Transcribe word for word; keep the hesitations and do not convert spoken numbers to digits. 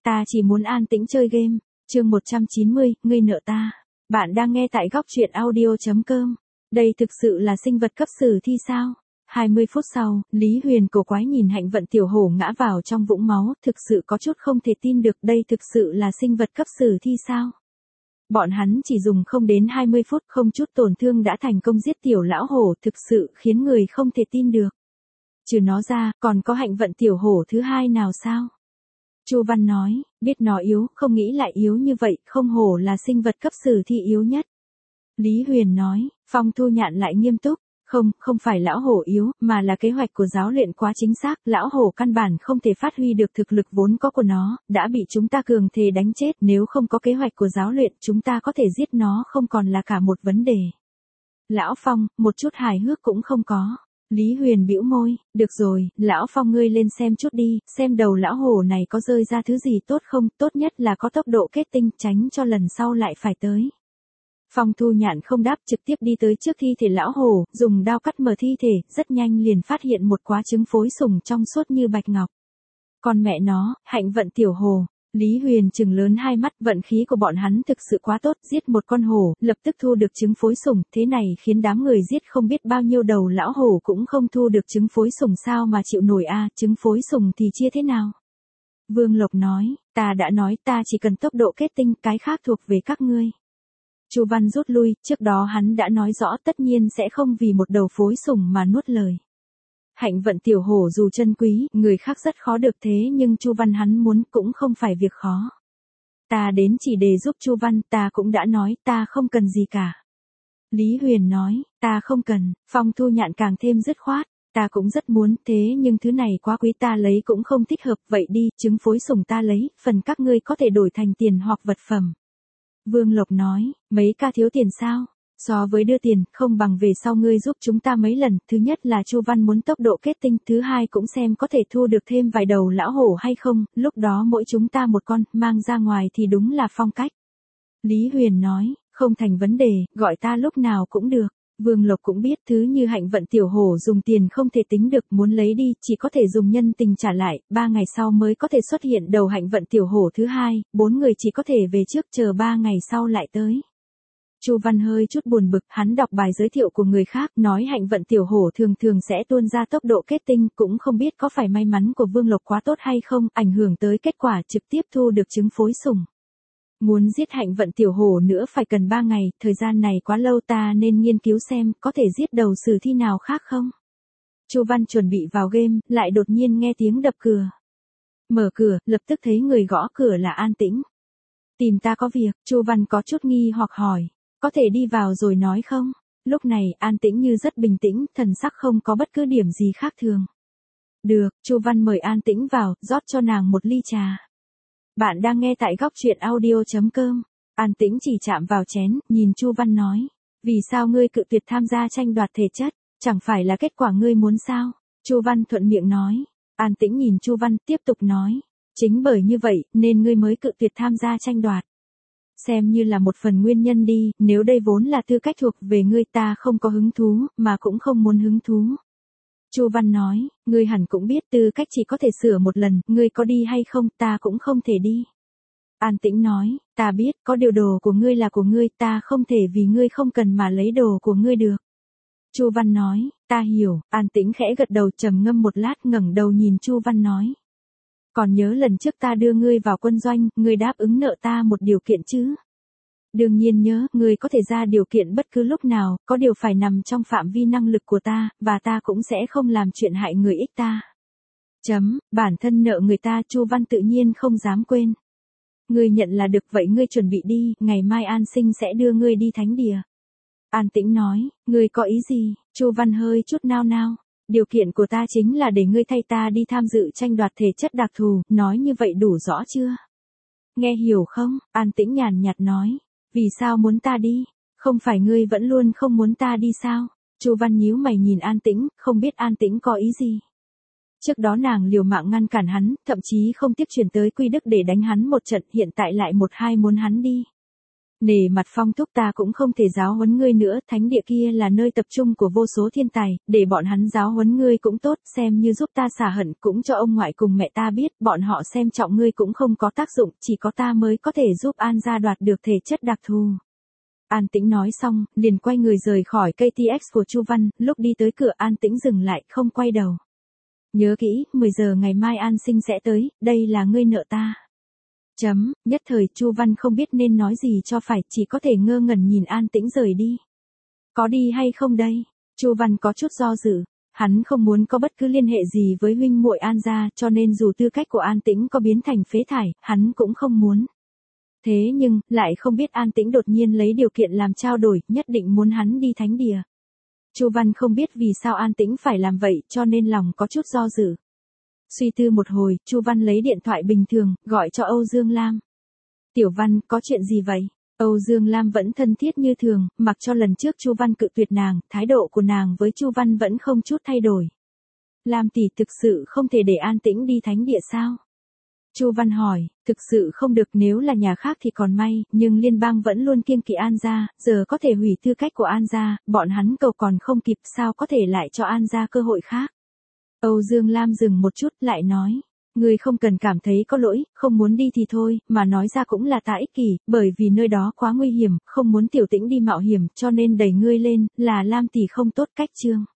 ta chỉ muốn an tĩnh chơi game. Chương một trăm chín mươi, ngươi nợ ta. Bạn đang nghe tại góc truyện audio chấm com. Đây thực sự là sinh vật cấp sử thi sao? hai mươi phút sau, Lý Huyền cổ quái nhìn Hạnh Vận tiểu hổ ngã vào trong vũng máu, thực sự có chút không thể tin được, đây thực sự là sinh vật cấp sử thi sao? Bọn hắn chỉ dùng không đến hai mươi phút, không chút tổn thương đã thành công giết tiểu lão hổ, thực sự khiến người không thể tin được. Trừ nó ra, còn có Hạnh Vận tiểu hổ thứ hai nào sao? Chu Văn nói, biết nó yếu, không nghĩ lại yếu như vậy, không hổ là sinh vật cấp sử thi yếu nhất. Lý Huyền nói, Phong Thu Nhạn lại nghiêm túc, không, không phải lão hổ yếu, mà là kế hoạch của giáo luyện quá chính xác, lão hổ căn bản không thể phát huy được thực lực vốn có của nó, đã bị chúng ta cường thế đánh chết, nếu không có kế hoạch của giáo luyện, chúng ta có thể giết nó không còn là cả một vấn đề. Lão Phong, một chút hài hước cũng không có. Lý Huyền bĩu môi, được rồi, lão Phong ngươi lên xem chút đi, xem đầu lão hổ này có rơi ra thứ gì tốt không, tốt nhất là có tốc độ kết tinh, tránh cho lần sau lại phải tới. Phong Thu Nhạn không đáp, trực tiếp đi tới trước thi thể lão hổ, dùng đao cắt mở thi thể, rất nhanh liền phát hiện một quả trứng phối sùng trong suốt như bạch ngọc. Còn mẹ nó, Hạnh Vận tiểu hổ. Lý Huyền trừng lớn hai mắt, vận khí của bọn hắn thực sự quá tốt, giết một con hổ, lập tức thu được trứng phối sùng, thế này khiến đám người giết không biết bao nhiêu đầu lão hổ cũng không thu được trứng phối sùng sao mà chịu nổi a, trứng phối sùng thì chia thế nào? Vương Lộc nói, ta đã nói ta chỉ cần tốc độ kết tinh, cái khác thuộc về các ngươi. Chu Văn rút lui, trước đó hắn đã nói rõ tất nhiên sẽ không vì một đầu phối sùng mà nuốt lời. Hạnh Vận tiểu hổ dù chân quý, người khác rất khó được thế nhưng Chu Văn hắn muốn cũng không phải việc khó. Ta đến chỉ để giúp Chu Văn, ta cũng đã nói ta không cần gì cả. Lý Huyền nói, ta không cần, Phong Thu Nhạn càng thêm dứt khoát, ta cũng rất muốn thế nhưng thứ này quá quý ta lấy cũng không thích hợp, vậy đi, trứng phối sùng ta lấy, phần các ngươi có thể đổi thành tiền hoặc vật phẩm. Vương Lộc nói, mấy ca thiếu tiền sao? So với đưa tiền, không bằng về sau ngươi giúp chúng ta mấy lần, thứ nhất là Chu Văn muốn tốc độ kết tinh, thứ hai cũng xem có thể thu được thêm vài đầu lão hổ hay không, lúc đó mỗi chúng ta một con, mang ra ngoài thì đúng là phong cách. Lý Huyền nói, không thành vấn đề, gọi ta lúc nào cũng được. Vương Lộc cũng biết thứ như Hạnh Vận tiểu hổ dùng tiền không thể tính được, muốn lấy đi, chỉ có thể dùng nhân tình trả lại, ba ngày sau mới có thể xuất hiện đầu Hạnh Vận tiểu hổ thứ hai, bốn người chỉ có thể về trước chờ ba ngày sau lại tới. Chu Văn hơi chút buồn bực, hắn đọc bài giới thiệu của người khác, nói Hạnh Vận tiểu hổ thường thường sẽ tuôn ra tốc độ kết tinh, cũng không biết có phải may mắn của Vương Lộc quá tốt hay không, ảnh hưởng tới kết quả trực tiếp thu được trứng phối sùng. Muốn giết Hạnh Vận tiểu hổ nữa phải cần ba ngày, thời gian này quá lâu, ta nên nghiên cứu xem có thể giết đầu sử thi nào khác không. Chu Văn chuẩn bị vào game, lại đột nhiên nghe tiếng đập cửa. Mở cửa, lập tức thấy người gõ cửa là An Tĩnh. Tìm ta có việc, Chu Văn có chút nghi hoặc hỏi. Có thể đi vào rồi nói không? Lúc này, An Tĩnh như rất bình tĩnh, thần sắc không có bất cứ điểm gì khác thường. Được, Chu Văn mời An Tĩnh vào, rót cho nàng một ly trà. Bạn đang nghe tại góc truyện audio chấm com. An Tĩnh chỉ chạm vào chén, nhìn Chu Văn nói. Vì sao ngươi cự tuyệt tham gia tranh đoạt thể chất? Chẳng phải là kết quả ngươi muốn sao? Chu Văn thuận miệng nói. An Tĩnh nhìn Chu Văn, tiếp tục nói. Chính bởi như vậy, nên ngươi mới cự tuyệt tham gia tranh đoạt. Xem như là một phần nguyên nhân đi, nếu đây vốn là tư cách thuộc về ngươi ta không có hứng thú, mà cũng không muốn hứng thú. Chu Văn nói, ngươi hẳn cũng biết tư cách chỉ có thể sửa một lần, ngươi có đi hay không ta cũng không thể đi. An Tĩnh nói, ta biết, có điều đồ của ngươi là của ngươi, ta không thể vì ngươi không cần mà lấy đồ của ngươi được. Chu Văn nói, ta hiểu, An Tĩnh khẽ gật đầu trầm ngâm một lát ngẩng đầu nhìn Chu Văn nói. Còn nhớ lần trước ta đưa ngươi vào quân doanh, ngươi đáp ứng nợ ta một điều kiện chứ? Đương nhiên nhớ, ngươi có thể ra điều kiện bất cứ lúc nào, có điều phải nằm trong phạm vi năng lực của ta, và ta cũng sẽ không làm chuyện hại người ích ta. Chấm, bản thân nợ người ta, Chu Văn tự nhiên không dám quên. Ngươi nhận là được, vậy ngươi chuẩn bị đi, ngày mai An Sinh sẽ đưa ngươi đi thánh địa. An Tĩnh nói, ngươi có ý gì? Chu Văn hơi chút nao nao. Điều kiện của ta chính là để ngươi thay ta đi tham dự tranh đoạt thể chất đặc thù, nói như vậy đủ rõ chưa? Nghe hiểu không? An Tĩnh nhàn nhạt nói. Vì sao muốn ta đi? Không phải ngươi vẫn luôn không muốn ta đi sao? Chu Văn nhíu mày nhìn An Tĩnh, không biết An Tĩnh có ý gì. Trước đó nàng liều mạng ngăn cản hắn, thậm chí không tiếc chuyển tới Quy Đức để đánh hắn một trận, hiện tại lại một hai muốn hắn đi. Nể mặt Phong thúc ta cũng không thể giáo huấn ngươi nữa, thánh địa kia là nơi tập trung của vô số thiên tài, để bọn hắn giáo huấn ngươi cũng tốt, xem như giúp ta xả hận, cũng cho ông ngoại cùng mẹ ta biết, bọn họ xem trọng ngươi cũng không có tác dụng, chỉ có ta mới có thể giúp An gia đoạt được thể chất đặc thù. An Tĩnh nói xong, liền quay người rời khỏi ca tê ích của Chu Văn, lúc đi tới cửa An Tĩnh dừng lại, không quay đầu. Nhớ kỹ, mười giờ ngày mai An Sinh sẽ tới, đây là ngươi nợ ta. Chấm, nhất thời Chu Văn không biết nên nói gì cho phải, chỉ có thể ngơ ngẩn nhìn An Tĩnh rời đi. Có đi hay không đây? Chu Văn có chút do dự, hắn không muốn có bất cứ liên hệ gì với huynh muội An gia, cho nên dù tư cách của An Tĩnh có biến thành phế thải, hắn cũng không muốn. Thế nhưng, lại không biết An Tĩnh đột nhiên lấy điều kiện làm trao đổi, nhất định muốn hắn đi thánh địa. Chu Văn không biết vì sao An Tĩnh phải làm vậy, cho nên lòng có chút do dự. Suy tư một hồi, Chu Văn lấy điện thoại bình thường, gọi cho Âu Dương Lam. Tiểu Văn, có chuyện gì vậy? Âu Dương Lam vẫn thân thiết như thường, mặc cho lần trước Chu Văn cự tuyệt nàng, thái độ của nàng với Chu Văn vẫn không chút thay đổi. Lam tỷ thực sự không thể để An Tĩnh đi thánh địa sao? Chu Văn hỏi, thực sự không được, nếu là nhà khác thì còn may, nhưng liên bang vẫn luôn kiêng kỵ An gia, giờ có thể hủy tư cách của An gia, bọn hắn cầu còn không kịp, sao có thể lại cho An gia cơ hội khác. Âu Dương Lam dừng một chút, lại nói, ngươi không cần cảm thấy có lỗi, không muốn đi thì thôi, mà nói ra cũng là ta ích kỷ, bởi vì nơi đó quá nguy hiểm, không muốn Tiểu Tĩnh đi mạo hiểm, cho nên đẩy ngươi lên, là Lam tỷ không tốt cách chương.